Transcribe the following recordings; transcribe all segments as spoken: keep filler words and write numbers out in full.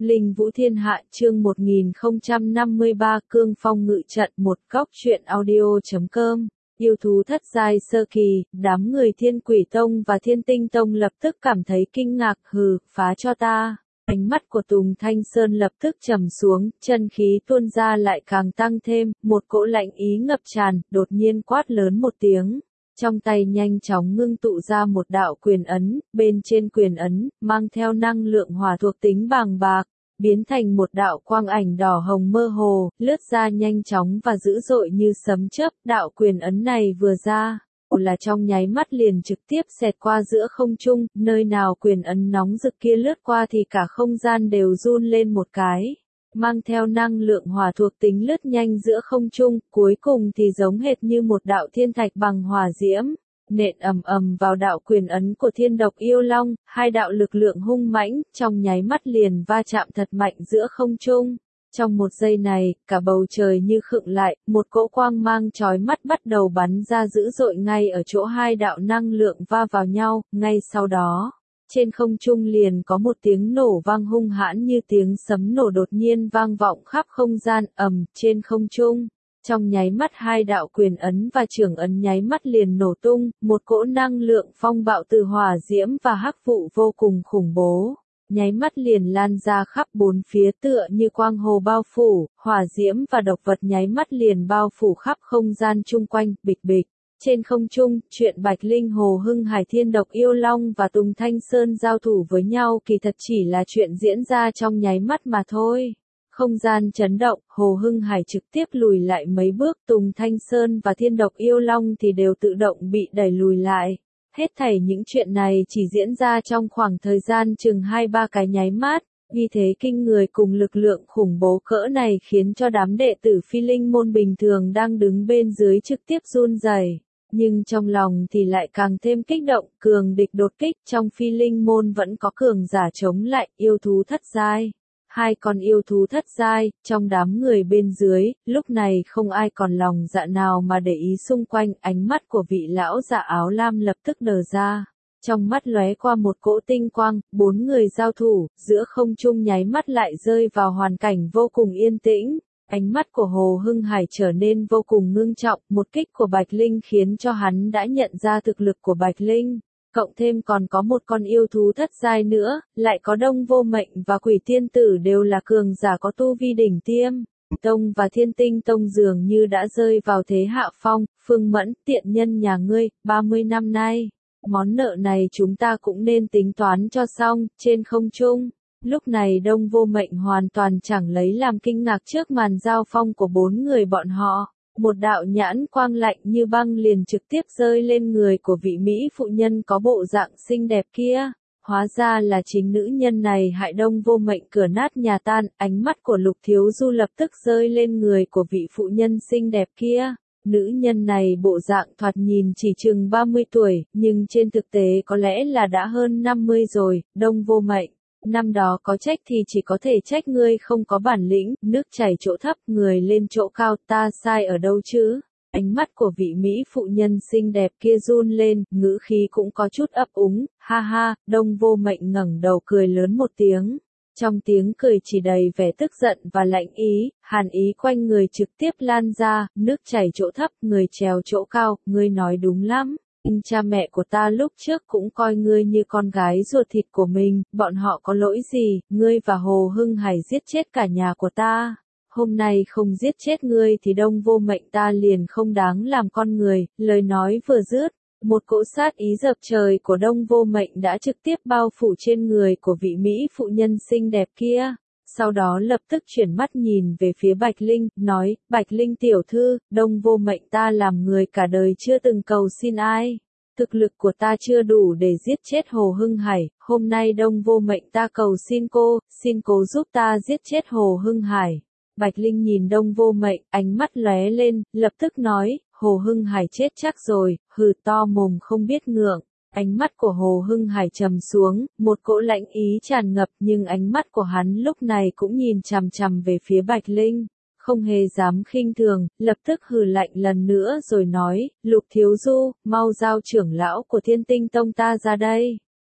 Linh Vũ Thiên Hạ chương một nghìn không trăm năm mươi ba Cương Phong Ngự Trận một góc truyện audio.com. Yêu thú thất giai sơ kỳ, đám người Thiên Quỷ Tông và Thiên Tinh Tông lập tức cảm thấy kinh ngạc, hừ, phá cho ta. Ánh mắt của Tùng Thanh Sơn lập tức trầm xuống, chân khí tuôn ra lại càng tăng thêm, một cỗ lạnh ý ngập tràn, đột nhiên quát lớn một tiếng. Trong tay nhanh chóng ngưng tụ ra một đạo quyền ấn, bên trên quyền ấn, mang theo năng lượng hỏa thuộc tính bàng bạc, biến thành một đạo quang ảnh đỏ hồng mơ hồ, lướt ra nhanh chóng và dữ dội như sấm chớp. Đạo quyền ấn này vừa ra, là trong nháy mắt liền trực tiếp xẹt qua giữa không trung, nơi nào quyền ấn nóng rực kia lướt qua thì cả không gian đều run lên một cái. Mang theo năng lượng hỏa thuộc tính lướt nhanh giữa không trung, cuối cùng thì giống hệt như một đạo thiên thạch bằng hỏa diễm, nện ầm ầm vào đạo quyền ấn của Thiên Độc Yêu Long, hai đạo lực lượng hung mãnh, trong nháy mắt liền va chạm thật mạnh giữa không trung. Trong một giây này, cả bầu trời như khựng lại, một cỗ quang mang chói mắt bắt đầu bắn ra dữ dội ngay ở chỗ hai đạo năng lượng va vào nhau, ngay sau đó. Trên không trung liền có một tiếng nổ vang hung hãn như tiếng sấm nổ đột nhiên vang vọng khắp không gian, ầm, trên không trung. Trong nháy mắt hai đạo quyền ấn và trưởng ấn nháy mắt liền nổ tung, một cỗ năng lượng phong bạo từ hỏa diễm và hắc vụ vô cùng khủng bố. Nháy mắt liền lan ra khắp bốn phía tựa như quang hồ bao phủ, hỏa diễm và độc vật nháy mắt liền bao phủ khắp không gian chung quanh, bịch bịch. Trên không trung, chuyện Bạch Linh Hồ Hưng Hải Thiên Độc Yêu Long và Tùng Thanh Sơn giao thủ với nhau kỳ thật chỉ là chuyện diễn ra trong nháy mắt mà thôi. Không gian chấn động, Hồ Hưng Hải trực tiếp lùi lại mấy bước, Tùng Thanh Sơn và Thiên Độc Yêu Long thì đều tự động bị đẩy lùi lại. Hết thảy những chuyện này chỉ diễn ra trong khoảng thời gian chừng hai ba cái nháy mắt. Vì thế kinh người cùng lực lượng khủng bố cỡ này khiến cho đám đệ tử Phi Linh môn bình thường đang đứng bên dưới trực tiếp run rẩy. Nhưng trong lòng thì lại càng thêm kích động, cường địch đột kích, trong Phi Linh môn vẫn có cường giả chống lại, yêu thú thất giai. Hai con yêu thú thất giai, trong đám người bên dưới, lúc này không ai còn lòng dạ nào mà để ý xung quanh, ánh mắt của vị lão giả áo lam lập tức đờ ra. Trong mắt lóe qua một cỗ tinh quang, bốn người giao thủ, giữa không trung nháy mắt lại rơi vào hoàn cảnh vô cùng yên tĩnh. Ánh mắt của Hồ Hưng Hải trở nên vô cùng ngưng trọng, một kích của Bạch Linh khiến cho hắn đã nhận ra thực lực của Bạch Linh. Cộng thêm còn có một con yêu thú thất giai nữa, lại có Đông Vô Mệnh và Quỷ Tiên Tử đều là cường giả có tu vi đỉnh tiêm. Tông và Thiên Tinh Tông dường như đã rơi vào thế hạ phong. Phương Mẫn, tiện nhân nhà ngươi, ba mươi năm nay. Món nợ này chúng ta cũng nên tính toán cho xong. Trên không trung, lúc này Đông Vô Mệnh hoàn toàn chẳng lấy làm kinh ngạc trước màn giao phong của bốn người bọn họ. Một đạo nhãn quang lạnh như băng liền trực tiếp rơi lên người của vị Mỹ phụ nhân có bộ dạng xinh đẹp kia. Hóa ra là chính nữ nhân này hại Đông Vô Mệnh cửa nát nhà tan. Ánh mắt của Lục Thiếu Du lập tức rơi lên người của vị phụ nhân xinh đẹp kia. Nữ nhân này bộ dạng thoạt nhìn chỉ chừng ba mươi tuổi, nhưng trên thực tế có lẽ là đã hơn năm mươi rồi. Đông Vô Mệnh, năm đó có trách thì chỉ có thể trách ngươi không có bản lĩnh, nước chảy chỗ thấp, người lên chỗ cao, ta sai ở đâu chứ? Ánh mắt của vị Mỹ phụ nhân xinh đẹp kia run lên, ngữ khí cũng có chút ấp úng, ha ha. Đông Vô Mệnh ngẩng đầu cười lớn một tiếng. Trong tiếng cười chỉ đầy vẻ tức giận và lạnh ý, hàn ý quanh người trực tiếp lan ra, nước chảy chỗ thấp, người trèo chỗ cao, ngươi nói đúng lắm. Cha mẹ của ta lúc trước cũng coi ngươi như con gái ruột thịt của mình, bọn họ có lỗi gì, ngươi và Hồ Hưng Hải giết chết cả nhà của ta. Hôm nay không giết chết ngươi thì Đông Vô Mệnh ta liền không đáng làm con người. Lời nói vừa dứt, một cỗ sát ý dập trời của Đông Vô Mệnh đã trực tiếp bao phủ trên người của vị Mỹ phụ nhân xinh đẹp kia. Sau đó lập tức chuyển mắt nhìn về phía Bạch Linh, nói, Bạch Linh tiểu thư, Đông Vô Mệnh ta làm người cả đời chưa từng cầu xin ai. Thực lực của ta chưa đủ để giết chết Hồ Hưng Hải, hôm nay Đông Vô Mệnh ta cầu xin cô, xin cô giúp ta giết chết Hồ Hưng Hải. Bạch Linh nhìn Đông Vô Mệnh, ánh mắt lóe lên, lập tức nói, Hồ Hưng Hải chết chắc rồi, hừ, to mồm không biết ngượng. Ánh mắt của Hồ Hưng Hải trầm xuống, một cỗ lãnh ý tràn ngập, nhưng ánh mắt của hắn lúc này cũng nhìn chằm chằm về phía Bạch Linh, không hề dám khinh thường, lập tức hừ lạnh lần nữa rồi nói, Lục Thiếu Du, mau giao trưởng lão của Thiên Tinh Tông ta ra đây.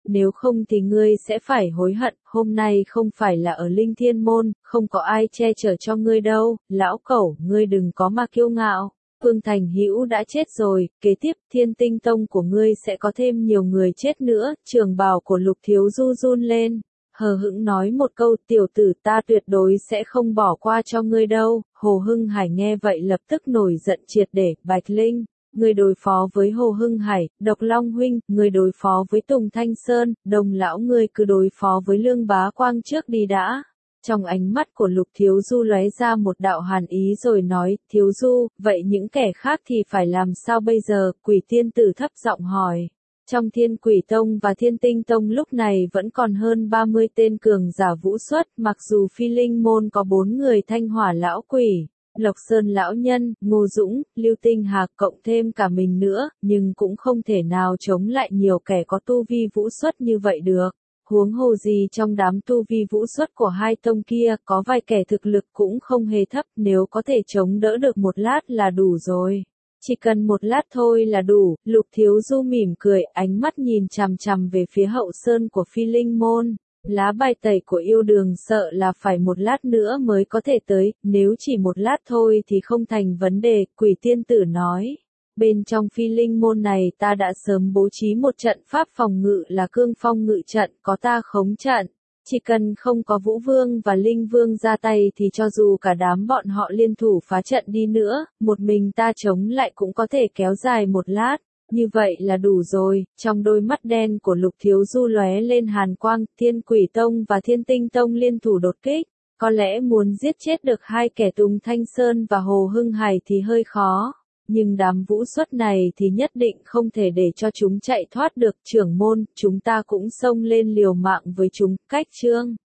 nếu không thì ngươi sẽ phải hối hận, hôm nay không phải là ở Linh Thiên Môn, không có ai che chở cho ngươi đâu, lão cẩu, ngươi đừng có mà kiêu ngạo. Phương Thành Hữu đã chết rồi, kế tiếp Thiên Tinh Tông của ngươi sẽ có thêm nhiều người chết nữa, trường bào của Lục Thiếu Du run lên, hờ hững nói một câu, tiểu tử ta tuyệt đối sẽ không bỏ qua cho ngươi đâu. Hồ Hưng Hải nghe vậy lập tức nổi giận triệt để, Bạch Linh, ngươi đối phó với Hồ Hưng Hải, Độc Long huynh, ngươi đối phó với Tùng Thanh Sơn, Đồng lão ngươi cứ đối phó với Lương Bá Quang trước đi đã. Trong ánh mắt của Lục Thiếu Du lóe ra một đạo hàn ý rồi nói, Thiếu Du, vậy những kẻ khác thì phải làm sao bây giờ? Quỷ tiên tử thấp giọng hỏi. Trong Thiên Quỷ Tông và Thiên Tinh Tông lúc này vẫn còn hơn ba mươi tên cường giả vũ xuất, mặc dù Phi Linh Môn có bốn người Thanh Hỏa lão quỷ, Lộc Sơn lão nhân, Ngô Dũng, Lưu Tinh Hạc cộng thêm cả mình nữa, nhưng cũng không thể nào chống lại nhiều kẻ có tu vi vũ xuất như vậy được. Huống hồ gì trong đám tu vi vũ xuất của hai tông kia, có vài kẻ thực lực cũng không hề thấp, nếu có thể chống đỡ được một lát là đủ rồi. Chỉ cần một lát thôi là đủ. Lục Thiếu Du mỉm cười, ánh mắt nhìn chằm chằm về phía hậu sơn của Phi Linh Môn. Lá bài tẩy của yêu đường sợ là phải một lát nữa mới có thể tới, nếu chỉ một lát thôi thì không thành vấn đề, Quỷ tiên tử nói. Bên trong Phi Linh Môn này ta đã sớm bố trí một trận pháp phòng ngự là cương phong ngự trận, có ta khống trận. Chỉ cần không có Vũ Vương và Linh Vương ra tay thì cho dù cả đám bọn họ liên thủ phá trận đi nữa, một mình ta chống lại cũng có thể kéo dài một lát. Như vậy là đủ rồi. Trong đôi mắt đen của Lục Thiếu Du lóe lên hàn quang, Thiên Quỷ Tông và Thiên Tinh Tông liên thủ đột kích. Có lẽ muốn giết chết được hai kẻ Tùng Thanh Sơn và Hồ Hưng Hải thì hơi khó. Nhưng đám vũ xuất này thì nhất định không thể để cho chúng chạy thoát được. Trưởng môn, chúng ta cũng xông lên liều mạng với chúng. Cách chương